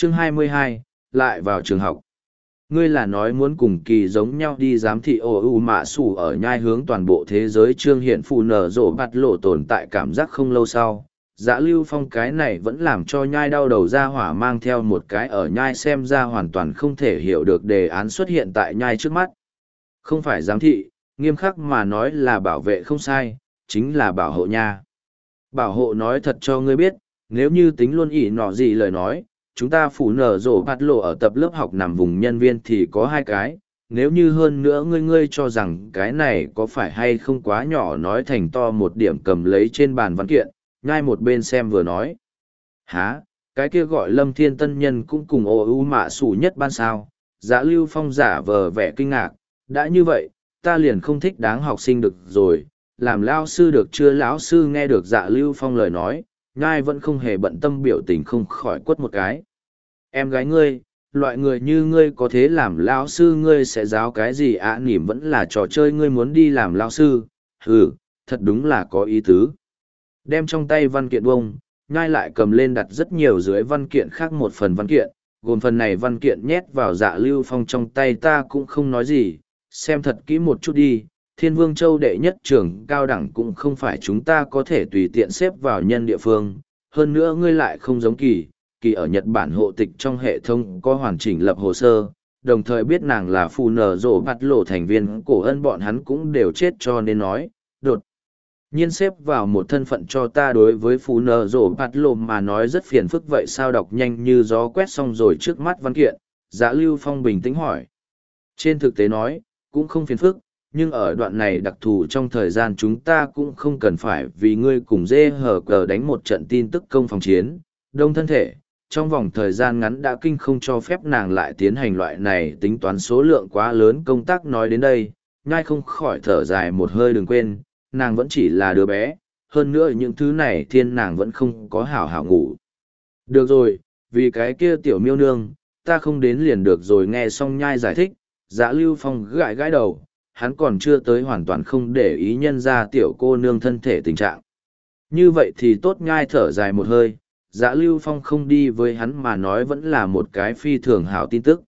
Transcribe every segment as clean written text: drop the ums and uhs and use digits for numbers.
Chương 22, lại vào trường học. Ngươi là nói muốn cùng kỳ giống nhau đi giám thị ổ ủ mạ sủ ở nhai hướng toàn bộ thế giới trương hiện phù nở rộ bạt lộ tồn tại cảm giác không lâu sau. Dã Lưu Phong cái này vẫn làm cho nhai đau đầu ra hỏa mang theo một cái ở nhai xem ra hoàn toàn không thể hiểu được đề án xuất hiện tại nhai trước mắt. Không phải giám thị, nghiêm khắc mà nói là bảo vệ không sai, chính là bảo hộ nha. Bảo hộ nói thật cho ngươi biết, nếu như tính luôn ỉ nọ gì lời nói, chúng ta phủ nở rổ bạt lộ ở tập lớp học nằm vùng nhân viên thì có 2 cái, nếu như hơn nữa ngươi cho rằng cái này có phải hay không quá nhỏ nói thành to một điểm cầm lấy trên bàn văn kiện, ngay một bên xem vừa nói. Hả, cái kia gọi Lâm Thiên Tân Nhân cũng cùng ô u mạ sủ nhất ban sao, Dã Lưu Phong giả vờ vẻ kinh ngạc, đã như vậy, ta liền không thích đáng học sinh được rồi, làm lao sư được chưa? Lão sư nghe được Dã Lưu Phong lời nói, nhai vẫn không hề bận tâm biểu tình không khỏi quất một cái. Em gái ngươi, loại người như ngươi có thế làm lão sư ngươi sẽ giáo cái gì ạ? Nỉm vẫn là trò chơi ngươi muốn đi làm lão sư, thật đúng là có ý tứ. Đem trong tay văn kiện bông, nhai lại cầm lên đặt rất nhiều dưới văn kiện khác một phần văn kiện, gồm phần này văn kiện nhét vào Dạ Lưu Phong trong tay. Ta cũng không nói gì, xem thật kỹ một chút đi. Thiên Vương Châu đệ nhất trường cao đẳng cũng không phải chúng ta có thể tùy tiện xếp vào nhân địa phương. Hơn nữa ngươi lại không giống kỳ ở Nhật Bản hộ tịch trong hệ thống có hoàn chỉnh lập hồ sơ, đồng thời biết nàng là phù nở rộ bạt lộ thành viên cổ ân bọn hắn cũng đều chết cho nên nói, đột nhiên xếp vào một thân phận cho ta đối với phù nở rộ bạt lộ mà nói rất phiền phức. Vậy sao? Đọc nhanh như gió quét xong rồi trước mắt văn kiện, Dã Lưu Phong bình tĩnh hỏi. Trên thực tế nói, cũng không phiền phức, nhưng ở đoạn này đặc thù trong thời gian chúng ta cũng không cần phải vì ngươi cùng dê hở cờ đánh một trận tin tức công phòng chiến, đông thân thể. Trong vòng thời gian ngắn đã kinh không cho phép nàng lại tiến hành loại này tính toán số lượng quá lớn công tác. Nói đến đây, nhai không khỏi thở dài một hơi. Đừng quên, nàng vẫn chỉ là đứa bé, hơn nữa những thứ này thiên nàng vẫn không có hảo hảo ngủ. Được rồi, vì cái kia tiểu miêu nương, ta không đến liền được rồi. Nghe xong nhai giải thích, Dã Lưu Phong gãi gãi đầu, hắn còn chưa tới hoàn toàn không để ý nhân ra tiểu cô nương thân thể tình trạng. Như vậy thì tốt. Nhai thở dài một hơi. Dã Lưu Phong không đi với hắn mà nói vẫn là một cái phi thường hảo tin tức.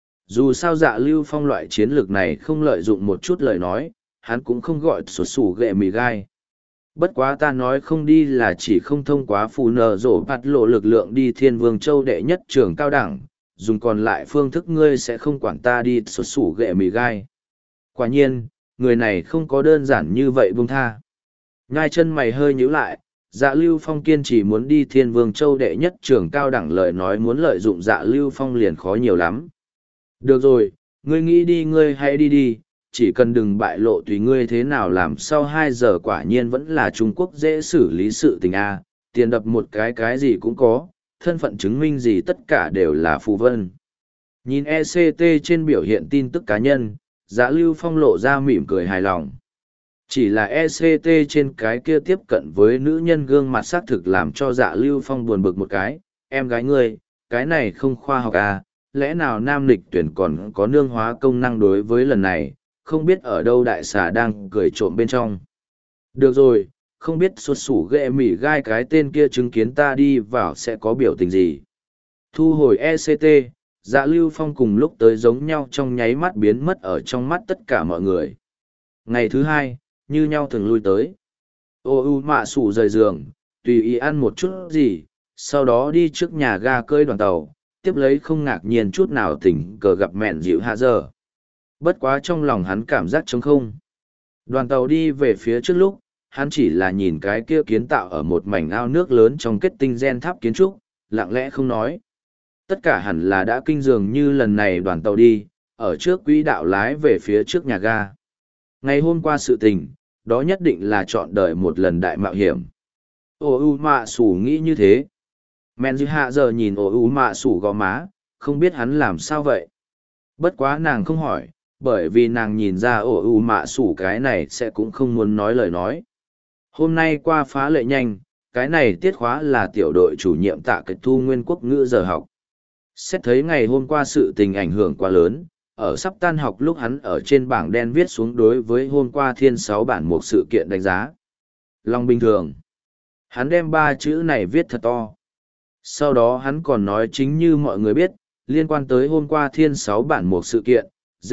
Dù sao Dã Lưu Phong loại chiến lược này không lợi dụng một chút lời nói, hắn cũng không gọi sột sủ ghệ mì gai. Bất quá ta nói không đi là chỉ không thông qua phù nở rổ bạt lộ lực lượng đi Thiên Vương Châu đệ nhất trường cao đẳng, dùng còn lại phương thức ngươi sẽ không quản ta đi sột sủ ghệ mì gai. Quả nhiên, người này không có đơn giản như vậy buông tha. Nhai chân mày hơi nhíu lại. Dạ Lưu Phong kiên trì muốn đi Thiên Vương Châu đệ nhất trường cao đẳng, lời nói muốn lợi dụng Dạ Lưu Phong liền khó nhiều lắm. Được rồi, ngươi nghĩ đi ngươi hãy đi đi, chỉ cần đừng bại lộ tùy ngươi thế nào làm. Sau 2 giờ quả nhiên vẫn là Trung Quốc dễ xử lý sự tình a, tiền đập một cái gì cũng có, thân phận chứng minh gì tất cả đều là phù vân. Nhìn ECT trên biểu hiện tin tức cá nhân, Dạ Lưu Phong lộ ra mỉm cười hài lòng. Chỉ là ECT trên cái kia tiếp cận với nữ nhân gương mặt xác thực làm cho Dạ Lưu Phong buồn bực một cái. Em gái ngươi, cái này không khoa học à, lẽ nào nam lịch tuyển còn có nương hóa công năng? Đối với lần này, không biết ở đâu đại xà đang cười trộm bên trong. Được rồi, không biết xuất sủ ghệ mỉ gai cái tên kia chứng kiến ta đi vào sẽ có biểu tình gì. Thu hồi ECT, Dạ Lưu Phong cùng lúc tới giống nhau trong nháy mắt biến mất ở trong mắt tất cả mọi người. Ngày thứ 2, như nhau thường lui tới. Ô u mạ sủ rời giường, tùy ý ăn một chút gì, sau đó đi trước nhà ga cơi đoàn tàu, tiếp lấy không ngạc nhiên chút nào tình cờ gặp mẹn dịu hạ giờ. Bất quá trong lòng hắn cảm giác trống không. Đoàn tàu đi về phía trước lúc, hắn chỉ là nhìn cái kia kiến tạo ở một mảnh ao nước lớn trong kết tinh gen tháp kiến trúc, lặng lẽ không nói. Tất cả hẳn là đã kinh dường như lần này đoàn tàu đi, ở trước quỹ đạo lái về phía trước nhà ga. Ngày hôm qua sự tình, đó nhất định là chọn đời một lần đại mạo hiểm. Ô u mạ sủ nghĩ như thế. Men dư hạ giờ nhìn ô u mạ sủ gò má, không biết hắn làm sao vậy. Bất quá nàng không hỏi, bởi vì nàng nhìn ra ô u mạ sủ cái này sẽ cũng không muốn nói lời nói. Hôm nay qua phá lệ nhanh, cái này tiết khóa là tiểu đội chủ nhiệm Tạ Kịch Thu nguyên quốc ngữ giờ học. Xét thấy ngày hôm qua sự tình ảnh hưởng quá lớn, ở sắp tan học lúc hắn ở trên bảng đen viết xuống đối với hôm qua thiên 6 bản một sự kiện đánh giá. Lòng bình thường. Hắn đem 3 chữ này viết thật to. Sau đó hắn còn nói chính như mọi người biết, liên quan tới hôm qua thiên 6 bản một sự kiện,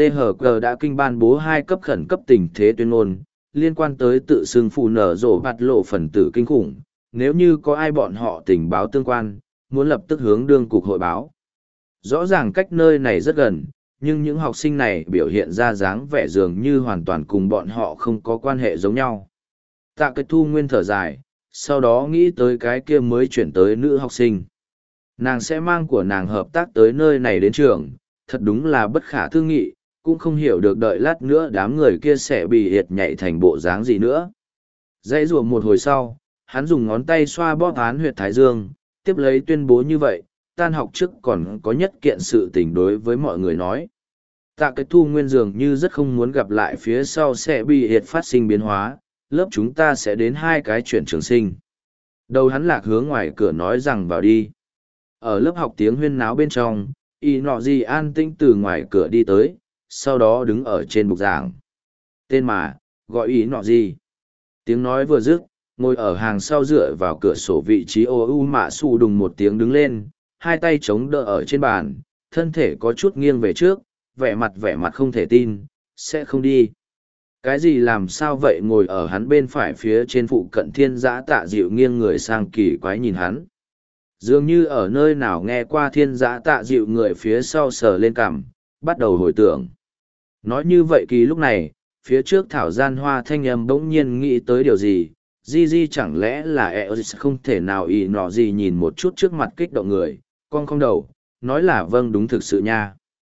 GHG đã kinh ban bố 2 cấp khẩn cấp tình thế tuyên ngôn, liên quan tới tự xưng phù nở rổ bạt lộ phần tử kinh khủng, nếu như có ai bọn họ tình báo tương quan, muốn lập tức hướng đương cục hội báo. Rõ ràng cách nơi này rất gần, nhưng những học sinh này biểu hiện ra dáng vẻ dường như hoàn toàn cùng bọn họ không có quan hệ giống nhau. Tạ Kết Thu Nguyên thở dài, sau đó nghĩ tới cái kia mới chuyển tới nữ học sinh. Nàng sẽ mang của nàng hợp tác tới nơi này đến trường, thật đúng là bất khả tư nghị, cũng không hiểu được đợi lát nữa đám người kia sẽ bị hiệt nhảy thành bộ dáng gì nữa. Dãy rùa một hồi sau, hắn dùng ngón tay xoa bóp án huyệt thái dương, tiếp lấy tuyên bố như vậy, tan học trước còn có nhất kiện sự tình đối với mọi người nói. Tạ Kết Thu Nguyên dường như rất không muốn gặp lại phía sau sẽ bị hiệt phát sinh biến hóa, lớp chúng ta sẽ đến 2 cái chuyển trường sinh. Đầu hắn lạc hướng ngoài cửa nói rằng vào đi. Ở lớp học tiếng huyên náo bên trong, y nọ gì an tĩnh từ ngoài cửa đi tới, sau đó đứng ở trên bục giảng. Tên mà, gọi ý nọ gì. Tiếng nói vừa dứt, ngồi ở hàng sau dựa vào cửa sổ vị trí ô u mạ su đùng một tiếng đứng lên, 2 tay chống đỡ ở trên bàn, thân thể có chút nghiêng về trước, vẻ mặt không thể tin, sẽ không đi. Cái gì làm sao vậy? Ngồi ở hắn bên phải phía trên phụ cận thiên giã tạ dịu nghiêng người sang kỳ quái nhìn hắn. Dường như ở nơi nào nghe qua thiên giã tạ dịu người phía sau sờ lên cằm, bắt đầu hồi tưởng. Nói như vậy kỳ lúc này, phía trước thảo gian hoa thanh âm bỗng nhiên nghĩ tới điều gì, di chẳng lẽ là không thể nào ý nọ gì nhìn một chút trước mặt kích động người, con không đầu, nói là vâng đúng thực sự nha.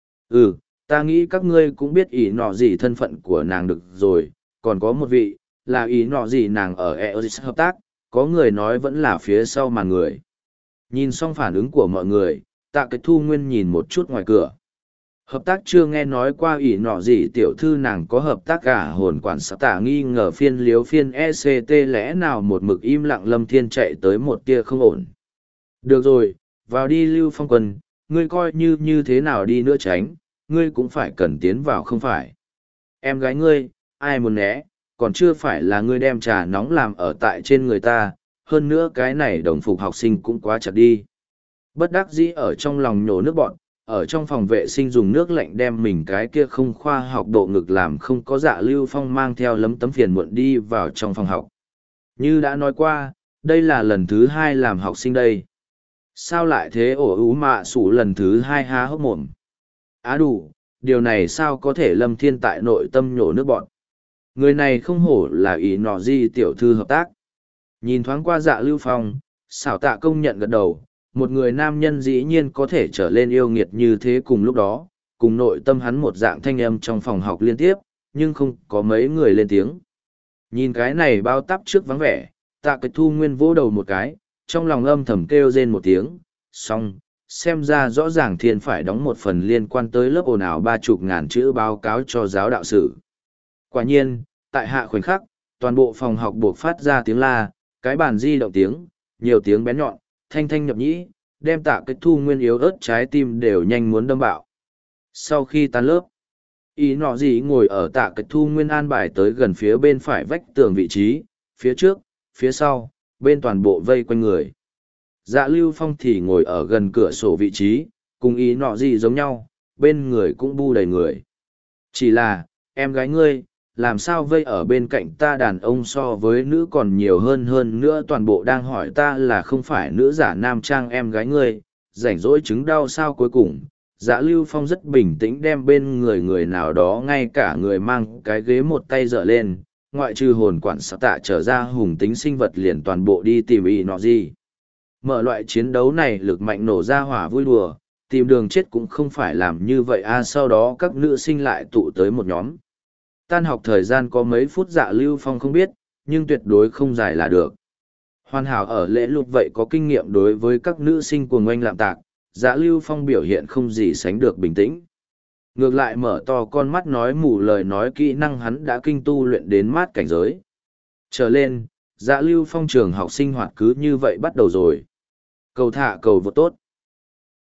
Ừ, ta nghĩ các ngươi cũng biết ý nọ gì thân phận của nàng được rồi, còn có một vị, là ý nọ gì nàng ở hợp tác, có người nói vẫn là phía sau màn người. Nhìn xong phản ứng của mọi người, Tạ Kết Thu Nguyên nhìn một chút ngoài cửa. Hợp tác chưa nghe nói qua ỷ nọ gì tiểu thư nàng có hợp tác cả hồn quản xã tả nghi ngờ phiên liếu phiên ECT lẽ nào một mực im lặng Lâm Thiên chạy tới một tia không ổn. Được rồi, vào đi Lưu Phong Quân, ngươi coi như thế nào đi nữa tránh, ngươi cũng phải cần tiến vào không phải. Em gái ngươi, ai muốn né, còn chưa phải là ngươi đem trà nóng làm ở tại trên người ta, hơn nữa cái này đồng phục học sinh cũng quá chặt đi. Bất đắc dĩ ở trong lòng nhổ nước bọn, ở trong phòng vệ sinh dùng nước lạnh đem mình cái kia không khoa học độ ngực làm không có Dạ Lưu Phong mang theo lấm tấm phiền muộn đi vào trong phòng học. Như đã nói qua, đây là lần thứ 2 làm học sinh đây. Sao lại thế? Ổ ú mạ sủ lần thứ 2 há hốc mồm. Á đủ, điều này sao có thể? Lâm Thiên tại nội tâm nhổ nước bọn. Người này không hổ là ý nọ di tiểu thư hợp tác. Nhìn thoáng qua Dạ Lưu Phong, xảo tạ công nhận gật đầu, một người nam nhân dĩ nhiên có thể trở lên yêu nghiệt như thế cùng lúc đó, cùng nội tâm hắn một dạng thanh âm trong phòng học liên tiếp, nhưng không có mấy người lên tiếng. Nhìn cái này bao tắp trước vắng vẻ, Tạ Kết Thu Nguyên vỗ đầu một cái, trong lòng âm thầm kêu rên một tiếng, xong, xem ra rõ ràng Thiên phải đóng một phần liên quan tới lớp ồn ào 30.000 chữ báo cáo cho giáo đạo sử. Quả nhiên, tại hạ khoảnh khắc, toàn bộ phòng học buộc phát ra tiếng la, cái bàn di động tiếng, nhiều tiếng bén nhọn, thanh thanh nhập nhĩ, đem Tạ Kết Thu Nguyên yếu ớt trái tim đều nhanh muốn đâm bạo. Sau khi tan lớp, ý nọ gì ngồi ở Tạ Kết Thu Nguyên an bài tới gần phía bên phải vách tường vị trí, phía trước, phía sau, bên toàn bộ vây quanh người. Dạ Lưu Phong thì ngồi ở gần cửa sổ vị trí, cùng ý nọ gì giống nhau, bên người cũng bu đầy người. Chỉ là, em gái ngươi, làm sao vây ở bên cạnh ta đàn ông so với nữ còn nhiều hơn nữa toàn bộ đang hỏi ta là không phải nữ giả nam trang em gái ngươi, rảnh rỗi chứng đau sao cuối cùng. Dạ Lưu Phong rất bình tĩnh đem bên người nào đó ngay cả người mang cái ghế một tay dở lên, ngoại trừ hồn quản xã tạ trở ra hùng tính sinh vật liền toàn bộ đi tìm ý nọ gì. Mở loại chiến đấu này lực mạnh nổ ra hỏa vui đùa, tìm đường chết cũng không phải làm như vậy sau đó các nữ sinh lại tụ tới một nhóm. Tan học thời gian có mấy phút Dạ Lưu Phong không biết, nhưng tuyệt đối không dài là được. Hoàn hảo ở lễ lục vậy có kinh nghiệm đối với các nữ sinh cuồng oanh lạm tạc, Dạ Lưu Phong biểu hiện không gì sánh được bình tĩnh. Ngược lại mở to con mắt nói mù lời nói kỹ năng hắn đã kinh tu luyện đến mát cảnh giới. Trở lên, Dạ Lưu Phong trường học sinh hoạt cứ như vậy bắt đầu rồi. Cầu thả cầu vô tốt.